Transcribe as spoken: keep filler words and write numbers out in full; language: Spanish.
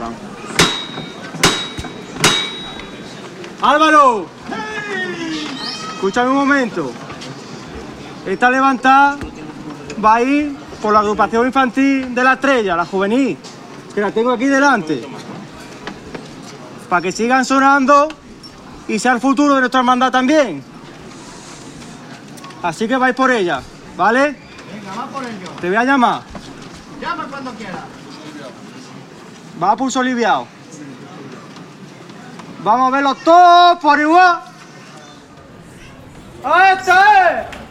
plan. ¡Álvaro! Escúchame un momento. Esta levantada va a ir por la agrupación infantil de La Estrella, la juvenil, que la tengo aquí delante. Para que sigan sonando y sea el futuro de nuestra hermandad también. Así que vais por ella, ¿vale? Venga, va por ello. Te voy a llamar. Llama cuando quieras. Va a pulso aliviado. Vamos a verlos todos por igual. ¡Este es!